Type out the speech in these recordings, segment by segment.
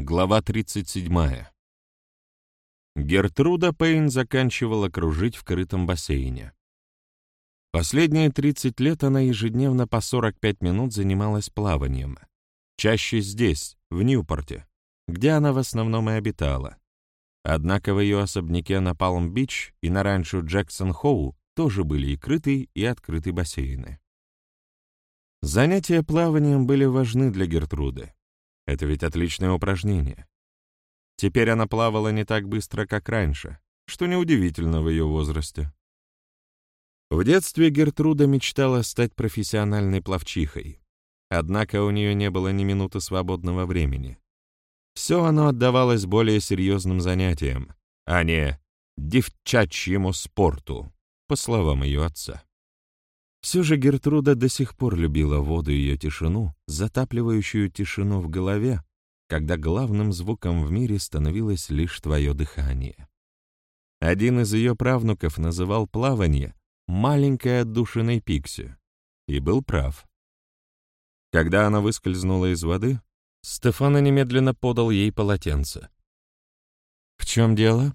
Глава 37. Гертруда Пейн заканчивала кружить в крытом бассейне. Последние 30 лет она ежедневно по 45 минут занималась плаванием. Чаще здесь, в Ньюпорте, где она в основном и обитала. Однако в ее особняке на Палм-Бич и на ранчо Джексон-Хоу тоже были и крытый, и открытый бассейны. Занятия плаванием были важны для Гертруды. Это ведь отличное упражнение. Теперь она плавала не так быстро, как раньше, что неудивительно в ее возрасте. В детстве Гертруда мечтала стать профессиональной пловчихой, однако у нее не было ни минуты свободного времени. Все оно отдавалось более серьезным занятиям, а не девчачьему спорту, по словам ее отца. Все же Гертруда до сих пор любила воду и ее тишину, затапливающую тишину в голове, когда главным звуком в мире становилось лишь твое дыхание. Один из ее правнуков называл плавание «маленькой отдушиной Пикси», и был прав. Когда она выскользнула из воды, Стефано немедленно подал ей полотенце. «В чем дело?»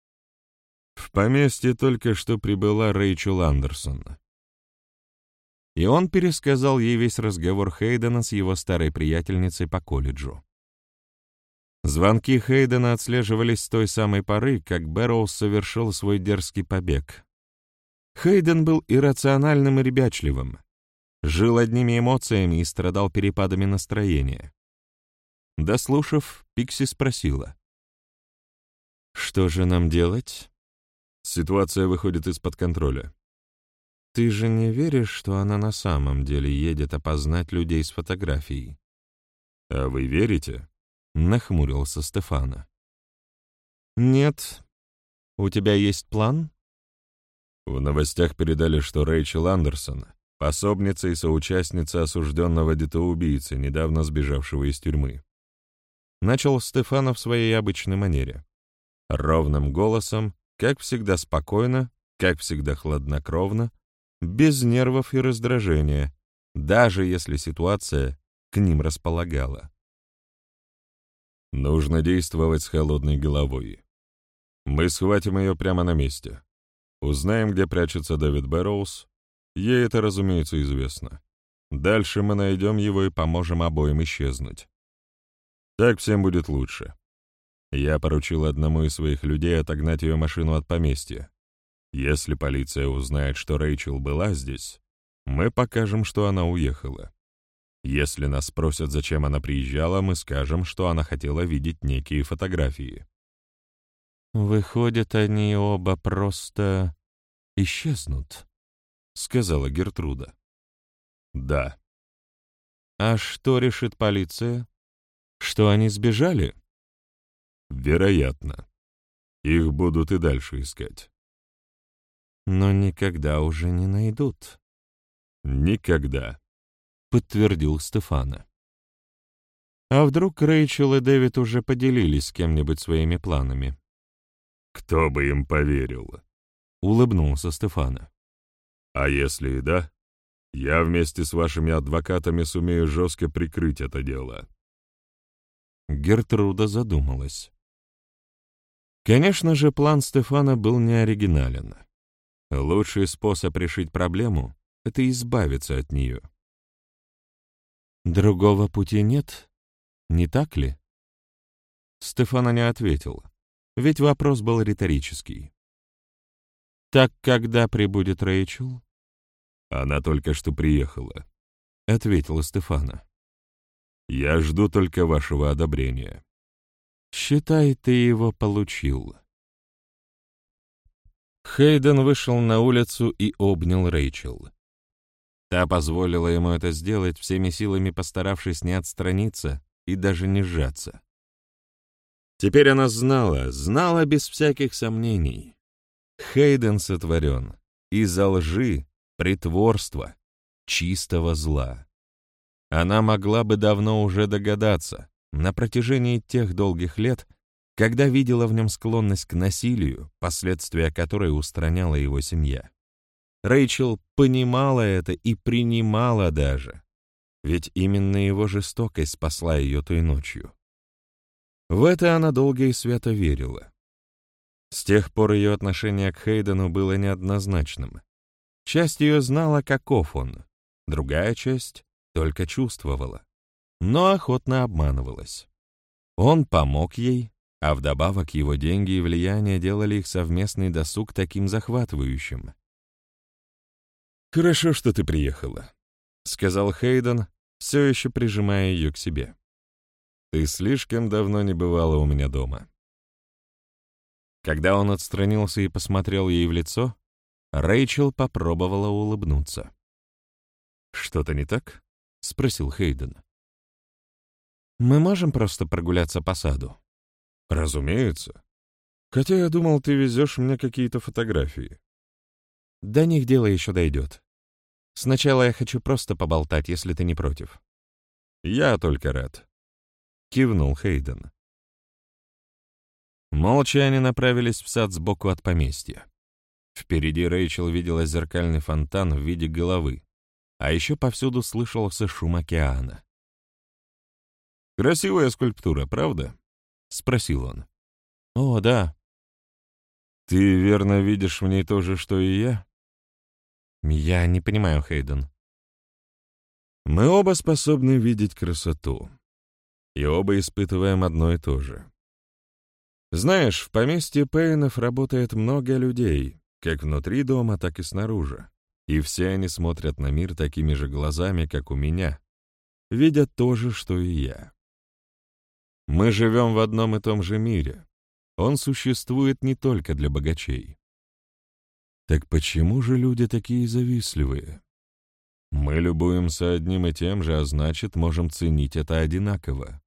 «В поместье только что прибыла Рэйчел Андерсон». И он пересказал ей весь разговор Хейдена с его старой приятельницей по колледжу. Звонки Хейдена отслеживались с той самой поры, как Бэрроуз совершил свой дерзкий побег. Хейден был иррациональным и ребячливым, жил одними эмоциями и страдал перепадами настроения. Дослушав, Пикси спросила: «Что же нам делать?» «Ситуация выходит из-под контроля». «Ты же не веришь, что она на самом деле едет опознать людей с фотографией?» «А вы верите?» — нахмурился Стефано. «Нет. У тебя есть план?» В новостях передали, что Рэйчел Андерсон — пособница и соучастница осужденного детоубийцы, недавно сбежавшего из тюрьмы. Начал Стефано в своей обычной манере. Ровным голосом, как всегда спокойно, как всегда хладнокровно, без нервов и раздражения, даже если ситуация к ним располагала. Нужно действовать с холодной головой. Мы схватим ее прямо на месте. Узнаем, где прячется Дэвид Бэрроуз. Ей это, разумеется, известно. Дальше мы найдем его и поможем обоим исчезнуть. Так всем будет лучше. Я поручил одному из своих людей отогнать ее машину от поместья. Если полиция узнает, что Рэйчел была здесь, мы покажем, что она уехала. Если нас спросят, зачем она приезжала, мы скажем, что она хотела видеть некие фотографии. «Выходит, они оба просто исчезнут», — сказала Гертруда. «Да». «А что решит полиция? Что они сбежали?» «Вероятно. Их будут и дальше искать». «Но никогда уже не найдут». «Никогда», — подтвердил Стефано. «А вдруг Рэйчел и Дэвид уже поделились с кем-нибудь своими планами?» «Кто бы им поверил?» — улыбнулся Стефано. «А если и да, я вместе с вашими адвокатами сумею жестко прикрыть это дело». Гертруда задумалась. Конечно же, план Стефано был неоригинален. Лучший способ решить проблему — это избавиться от нее. «Другого пути нет, не так ли?» Стефано не ответил, ведь вопрос был риторический. «Так когда прибудет Рэйчел?» «Она только что приехала», — ответил Стефано. «Я жду только вашего одобрения». «Считай, ты его получил». Хейден вышел на улицу и обнял Рэйчел. Та позволила ему это сделать, всеми силами постаравшись не отстраниться и даже не сжаться. Теперь она знала без всяких сомнений. Хейден сотворен из-за лжи, притворства, чистого зла. Она могла бы давно уже догадаться, на протяжении тех долгих лет, когда видела в нем склонность к насилию, последствия которой устраняла его семья. Рэйчел понимала это и принимала даже, ведь именно его жестокость спасла ее той ночью. В это она долго и свято верила. С тех пор ее отношение к Хейдену было неоднозначным. Часть ее знала, каков он, другая часть только чувствовала, но охотно обманывалась. Он помог ей, а вдобавок его деньги и влияние делали их совместный досуг таким захватывающим. «Хорошо, что ты приехала», — сказал Хейден, все еще прижимая ее к себе. «Ты слишком давно не бывала у меня дома». Когда он отстранился и посмотрел ей в лицо, Рэйчел попробовала улыбнуться. «Что-то не так?» — спросил Хейден. «Мы можем просто прогуляться по саду?» «Разумеется. Хотя я думал, ты везешь мне какие-то фотографии». «До них дело еще дойдет. Сначала я хочу просто поболтать, если ты не против». «Я только рад», — кивнул Хейден. Молча они направились в сад сбоку от поместья. Впереди Рэйчел видела зеркальный фонтан в виде головы, а еще повсюду слышался шум океана. «Красивая скульптура, правда?» — спросил он. «О, да». «Ты верно видишь в ней то же, что и я?» «Я не понимаю, Хейден». «Мы оба способны видеть красоту, и оба испытываем одно и то же. Знаешь, в поместье Пейнов работает много людей, как внутри дома, так и снаружи, и все они смотрят на мир такими же глазами, как у меня, видят то же, что и я. Мы живем в одном и том же мире. Он существует не только для богачей. Так почему же люди такие завистливые? Мы любуемся одним и тем же, а значит, можем ценить это одинаково.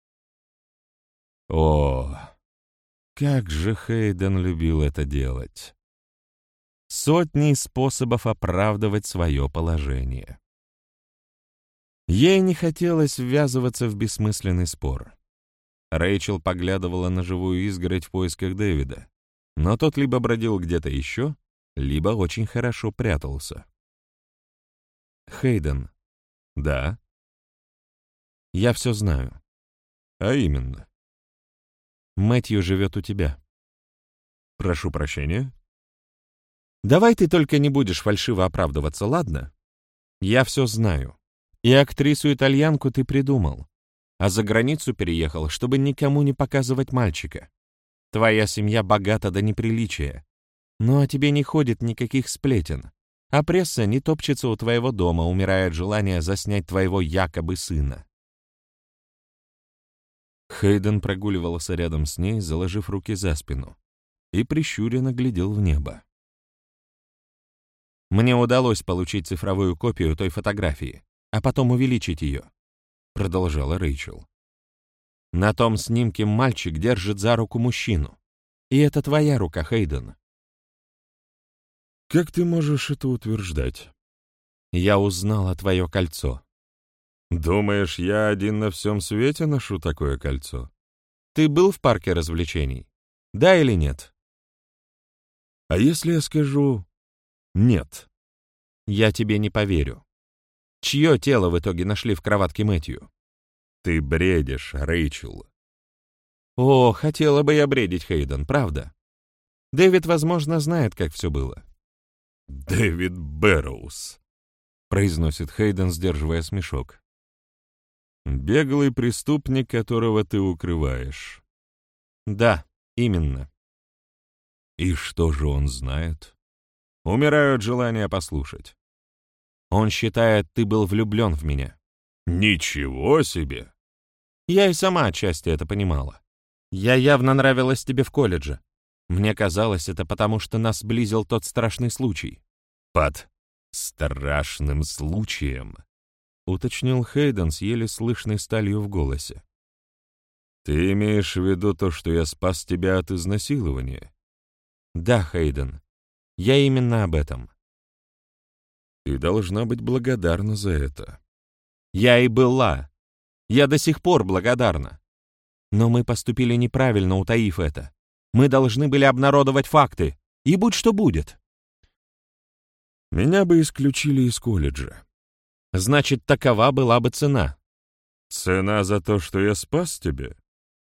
О, как же Хейден любил это делать! Сотни способов оправдывать свое положение. Ей не хотелось ввязываться в бессмысленный спор. Рэйчел поглядывала на живую изгородь в поисках Дэвида, но тот либо бродил где-то еще, либо очень хорошо прятался. «Хейден». «Да». «Я все знаю». «А именно?» «Мэтью живет у тебя». «Прошу прощения?» «Давай ты только не будешь фальшиво оправдываться, ладно? Я все знаю. И актрису-итальянку ты придумал, а за границу переехал, чтобы никому не показывать мальчика. Твоя семья богата до неприличия, но о тебе не ходит никаких сплетен, а пресса не топчется у твоего дома, умирая от желания заснять твоего якобы сына». Хейден прогуливался рядом с ней, заложив руки за спину, и прищуренно глядел в небо. «Мне удалось получить цифровую копию той фотографии, а потом увеличить ее», — продолжала Рэйчел. «На том снимке мальчик держит за руку мужчину. И это твоя рука, Хейден». «Как ты можешь это утверждать?» «Я узнала твое кольцо». «Думаешь, я один на всем свете ношу такое кольцо?» «Ты был в парке развлечений? Да или нет?» «А если я скажу «нет»?» «Я тебе не поверю. Чье тело в итоге нашли в кроватке Мэтью?» «Ты бредишь, Рэйчел». «О, хотела бы я бредить, Хейден, правда? Дэвид, возможно, знает, как все было». «Дэвид Бэрроуз», — произносит Хейден, сдерживая смешок. «Беглый преступник, которого ты укрываешь». «Да, именно». «И что же он знает?» «Умираю от желания послушать». «Он считает, ты был влюблен в меня». «Ничего себе!» «Я и сама отчасти это понимала. Я явно нравилась тебе в колледже. Мне казалось, это потому, что нас сблизил тот страшный случай». «Под страшным случаем», — уточнил Хейден с еле слышной сталью в голосе. «Ты имеешь в виду то, что я спас тебя от изнасилования?» «Да, Хейден, я именно об этом». «Ты должна быть благодарна за это». «Я и была. Я до сих пор благодарна. Но мы поступили неправильно, утаив это. Мы должны были обнародовать факты, и будь что будет». «Меня бы исключили из колледжа». «Значит, такова была бы цена». «Цена за то, что я спас тебя?»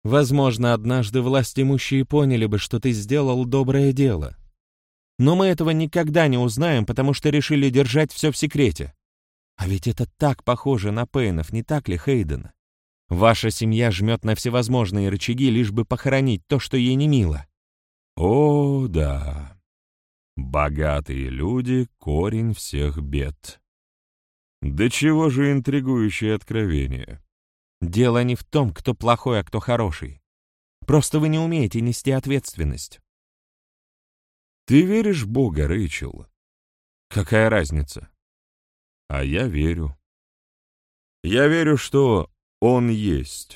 Возможно, однажды властимущие поняли бы, что ты сделал доброе дело. Но мы этого никогда не узнаем, потому что решили держать все в секрете. А ведь это так похоже на Пейнов, не так ли, Хейден? Ваша семья жмет на всевозможные рычаги, лишь бы похоронить то, что ей не мило. О, да. Богатые люди — корень всех бед. Да чего же интригующее откровение. Дело не в том, кто плохой, а кто хороший. Просто вы не умеете нести ответственность. Ты веришь в Бога, Рэйчел? Какая разница? А я верю. Я верю, что Он есть.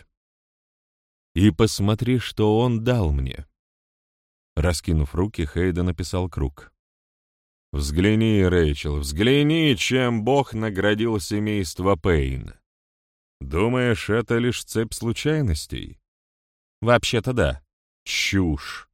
И посмотри, что Он дал мне. Раскинув руки, Хейден написал круг. Взгляни, Рэйчел, взгляни, чем Бог наградил семейство Пейн. Думаешь, это лишь цепь случайностей? Вообще-то да. Чушь.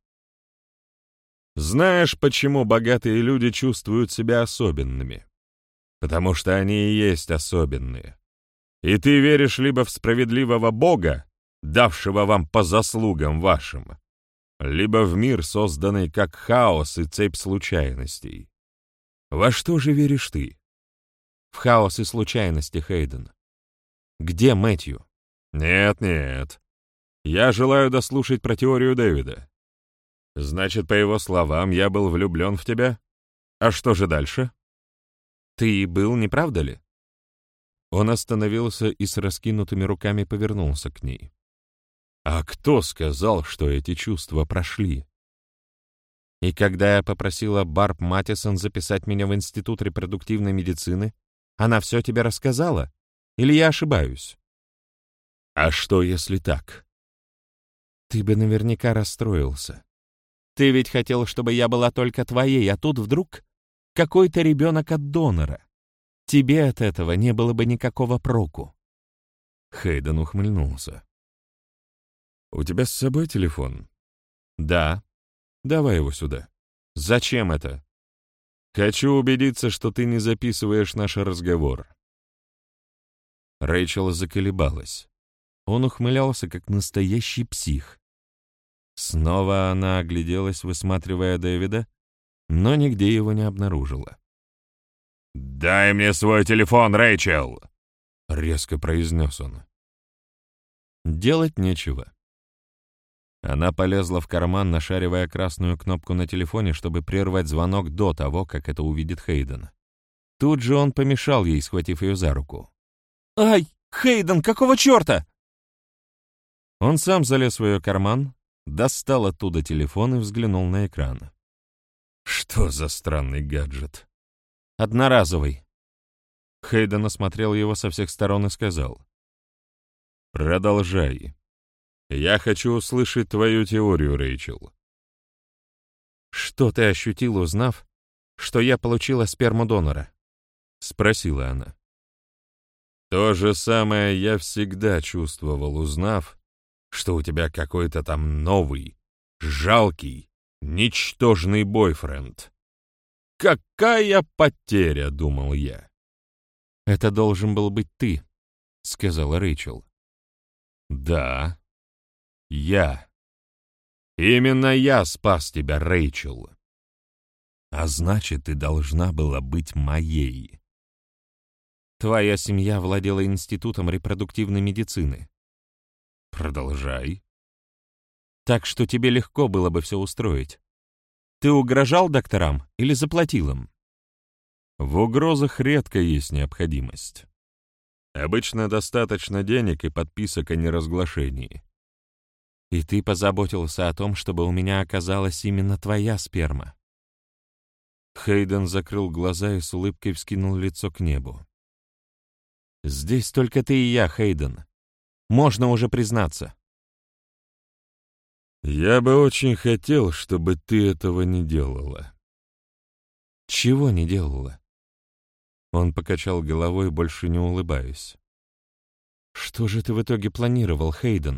Знаешь, почему богатые люди чувствуют себя особенными? Потому что они и есть особенные. И ты веришь либо в справедливого Бога, давшего вам по заслугам вашим, либо в мир, созданный как хаос и цепь случайностей. Во что же веришь ты? В хаос и случайности, Хейден. Где Мэтью? Нет. Я желаю дослушать про теорию Дэвида. Значит, по его словам, я был влюблен в тебя? А что же дальше? Ты был, не правда ли? Он остановился и с раскинутыми руками повернулся к ней. А кто сказал, что эти чувства прошли? И когда я попросила Барб Маттисон записать меня в Институт репродуктивной медицины, она все тебе рассказала? Или я ошибаюсь? А что, если так? Ты бы наверняка расстроился. Ты ведь хотел, чтобы я была только твоей, а тут вдруг какой-то ребенок от донора. Тебе от этого не было бы никакого проку. Хейден ухмыльнулся. «У тебя с собой телефон?» «Да». «Давай его сюда». «Зачем это?» «Хочу убедиться, что ты не записываешь наш разговор». Рэйчел заколебалась. Он ухмылялся, как настоящий псих. Снова она огляделась, высматривая Дэвида, но нигде его не обнаружила. «Дай мне свой телефон, Рэйчел!» — резко произнес он. Делать нечего. Она полезла в карман, нашаривая красную кнопку на телефоне, чтобы прервать звонок до того, как это увидит Хейден. Тут же он помешал ей, схватив ее за руку. «Ай, Хейден, какого черта?» Он сам залез в ее карман, достал оттуда телефон и взглянул на экран. «Что за странный гаджет?» «Одноразовый». Хейден осмотрел его со всех сторон и сказал. «Продолжай. Я хочу услышать твою теорию, Рэйчел». «Что ты ощутил, узнав, что я получила сперму донора?» — спросила она. «То же самое я всегда чувствовал, узнав, что у тебя какой-то там новый, жалкий, ничтожный бойфренд. Какая потеря, думал я». «Это должен был быть ты», — сказала Рэйчел. «Да, я. Именно я спас тебя, Рэйчел. А значит, ты должна была быть моей». «Твоя семья владела Институтом репродуктивной медицины». «Продолжай». «Так что тебе легко было бы все устроить. Ты угрожал докторам или заплатил им?» В угрозах редко есть необходимость. Обычно достаточно денег и подписок о неразглашении. И ты позаботился о том, чтобы у меня оказалась именно твоя сперма. Хейден закрыл глаза и с улыбкой вскинул лицо к небу. «Здесь только ты и я, Хейден. Можно уже признаться». «Я бы очень хотел, чтобы ты этого не делала». «Чего не делала?» Он покачал головой, больше не улыбаясь. «Что же ты в итоге планировал, Хейден?»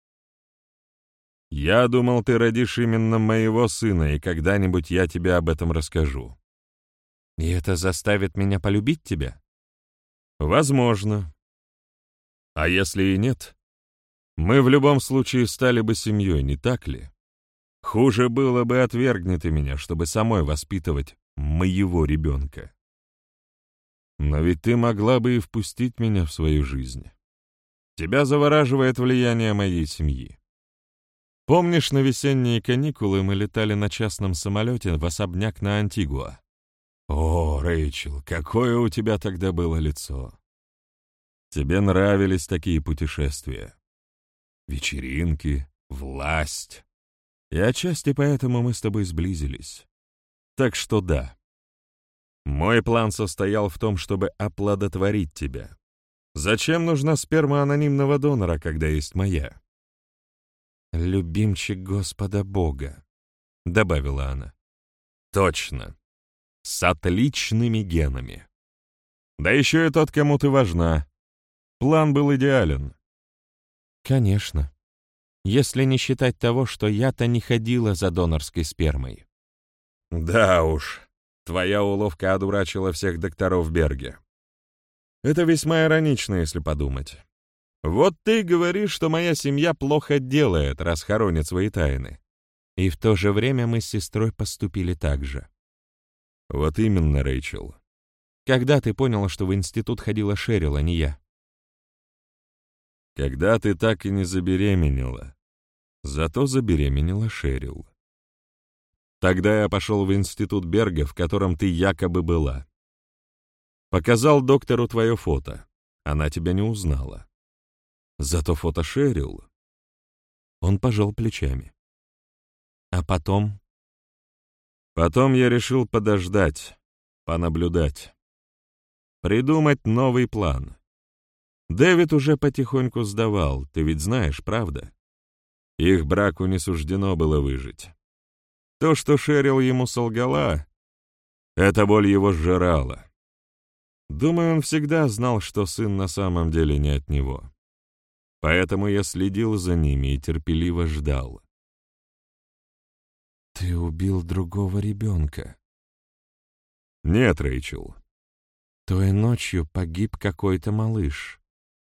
«Я думал, ты родишь именно моего сына, и когда-нибудь я тебе об этом расскажу». «И это заставит меня полюбить тебя?» «Возможно. А если и нет, Мы в любом случае стали бы семьей, не так ли? Хуже было бы, отвергни ты меня, чтобы самой воспитывать моего ребенка. Но ведь ты могла бы и впустить меня в свою жизнь. Тебя завораживает влияние моей семьи. Помнишь, на весенние каникулы мы летали на частном самолете в особняк на Антигуа? О, Рэйчел, какое у тебя тогда было лицо! Тебе нравились такие путешествия. Вечеринки, власть. И отчасти поэтому мы с тобой сблизились. Так что да. Мой план состоял в том, чтобы оплодотворить тебя. Зачем нужна сперма анонимного донора, когда есть моя? «Любимчик Господа Бога», — добавила она. «Точно. С отличными генами. Да еще и тот, кому ты важна. План был идеален». «Конечно. Если не считать того, что я-то не ходила за донорской спермой». «Да уж, твоя уловка одурачила всех докторов в Берге. Это весьма иронично, если подумать. Вот ты говоришь, что моя семья плохо делает, раз хоронит свои тайны. И в то же время мы с сестрой поступили так же». «Вот именно, Рэйчел. Когда ты понял, что в институт ходила Шерил, а не я?» «Когда ты так и не забеременела. Зато забеременела Шерил. Тогда я пошел в институт Берга, в котором ты якобы была. Показал доктору твое фото. Она тебя не узнала. Зато фото Шерил...» Он пожал плечами. «А потом?» «Потом я решил подождать, понаблюдать. Придумать новый план. Дэвид уже потихоньку сдавал, ты ведь знаешь, правда? Их браку не суждено было выжить. То, что Шерил ему солгала, эта боль его сжирала. Думаю, он всегда знал, что сын на самом деле не от него. Поэтому я следил за ними и терпеливо ждал». «Ты убил другого ребенка?» «Нет, Рэйчел». «Той ночью погиб какой-то малыш».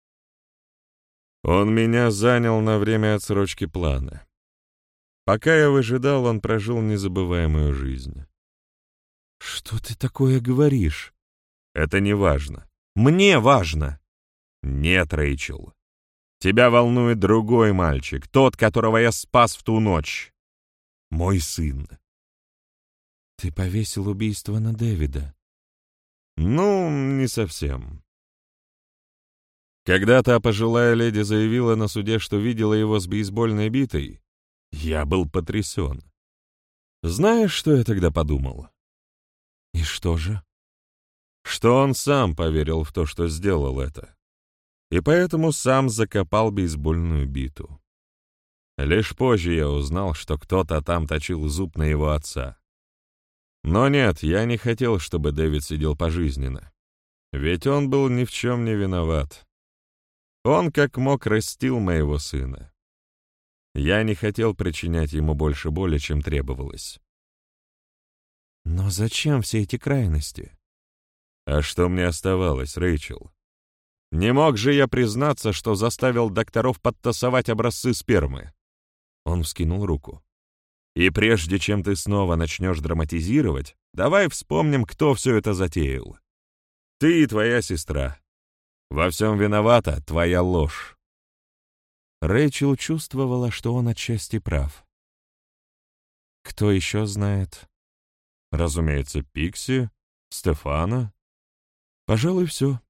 «Он меня занял на время отсрочки плана. Пока я выжидал, он прожил незабываемую жизнь». «Что ты такое говоришь?» «Это не важно. Мне важно!» «Нет, Рэйчел. Тебя волнует другой мальчик, тот, которого я спас в ту ночь. Мой сын». «Ты повесил убийство на Дэвида?» «Ну, не совсем. Когда та пожилая леди заявила на суде, что видела его с бейсбольной битой, я был потрясен. Знаешь, что я тогда подумал?» «И что же?» «Что он сам поверил в то, что сделал это, и поэтому сам закопал бейсбольную биту. Лишь позже я узнал, что кто-то там точил зуб на его отца. Но нет, я не хотел, чтобы Дэвид сидел пожизненно, ведь он был ни в чем не виноват. Он как мог растил моего сына. Я не хотел причинять ему больше боли, чем требовалось». «Но зачем все эти крайности?» «А что мне оставалось, Рэйчел? Не мог же я признаться, что заставил докторов подтасовать образцы спермы?» Он вскинул руку. «И прежде чем ты снова начнешь драматизировать, давай вспомним, кто все это затеял. Ты и твоя сестра. Во всем виновата твоя ложь». Рэйчел чувствовала, что он отчасти прав. «Кто еще знает?» «Разумеется, Пикси, Стефана. Пожалуй, все.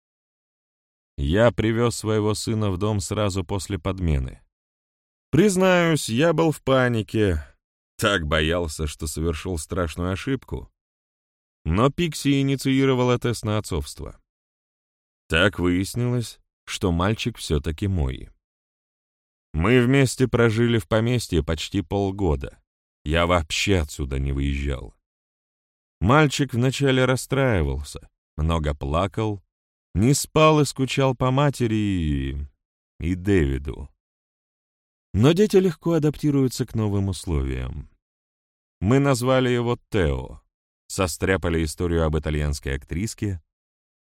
Я привез своего сына в дом сразу после подмены. Признаюсь, я был в панике, так боялся, что совершил страшную ошибку. Но Пикси инициировала тест на отцовство. Так выяснилось, что мальчик все-таки мой. Мы вместе прожили в поместье почти полгода. Я вообще отсюда не выезжал. Мальчик вначале расстраивался, много плакал, не спал и скучал по матери и Дэвиду. Но дети легко адаптируются к новым условиям. Мы назвали его Тео, состряпали историю об итальянской актриске.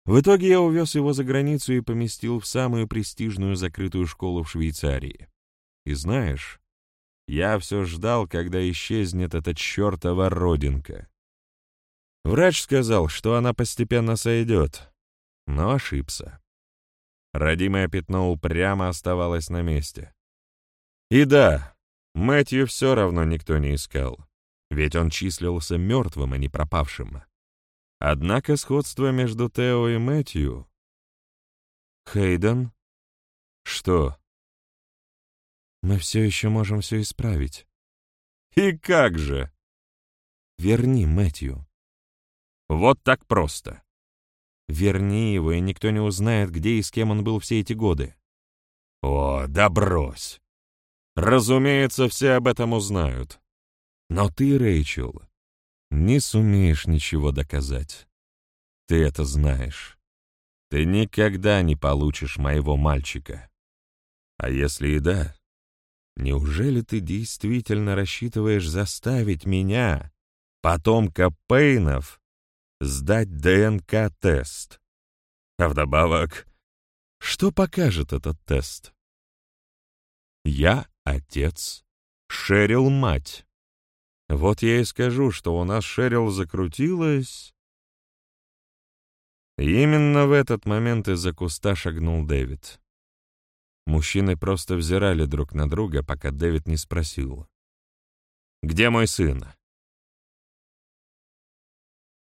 В итоге я увез его за границу и поместил в самую престижную закрытую школу в Швейцарии. И знаешь, я все ждал, когда исчезнет эта чертова родинка. Врач сказал, что она постепенно сойдет, но ошибся. Родимое пятно упрямо оставалось на месте. И да, Мэтью все равно никто не искал, ведь он числился мертвым, а не пропавшим. Однако сходство между Тео и Мэтью... Хейден? Что? Мы все еще можем все исправить. И как же? Верни Мэтью. Вот так просто. Верни его, и никто не узнает, где и с кем он был все эти годы. О, да брось. Разумеется, все об этом узнают. Но ты, Рэйчел, не сумеешь ничего доказать. Ты это знаешь. Ты никогда не получишь моего мальчика. А если и да, неужели ты действительно рассчитываешь заставить меня, потомка Пейнов, сдать ДНК-тест? А вдобавок, что покажет этот тест? Я отец, Шерил мать. Вот я и скажу, что у нас Шерил закрутилась. И именно в этот момент из-за куста шагнул Дэвид. Мужчины просто взирали друг на друга, пока Дэвид не спросил: «Где мой сын?»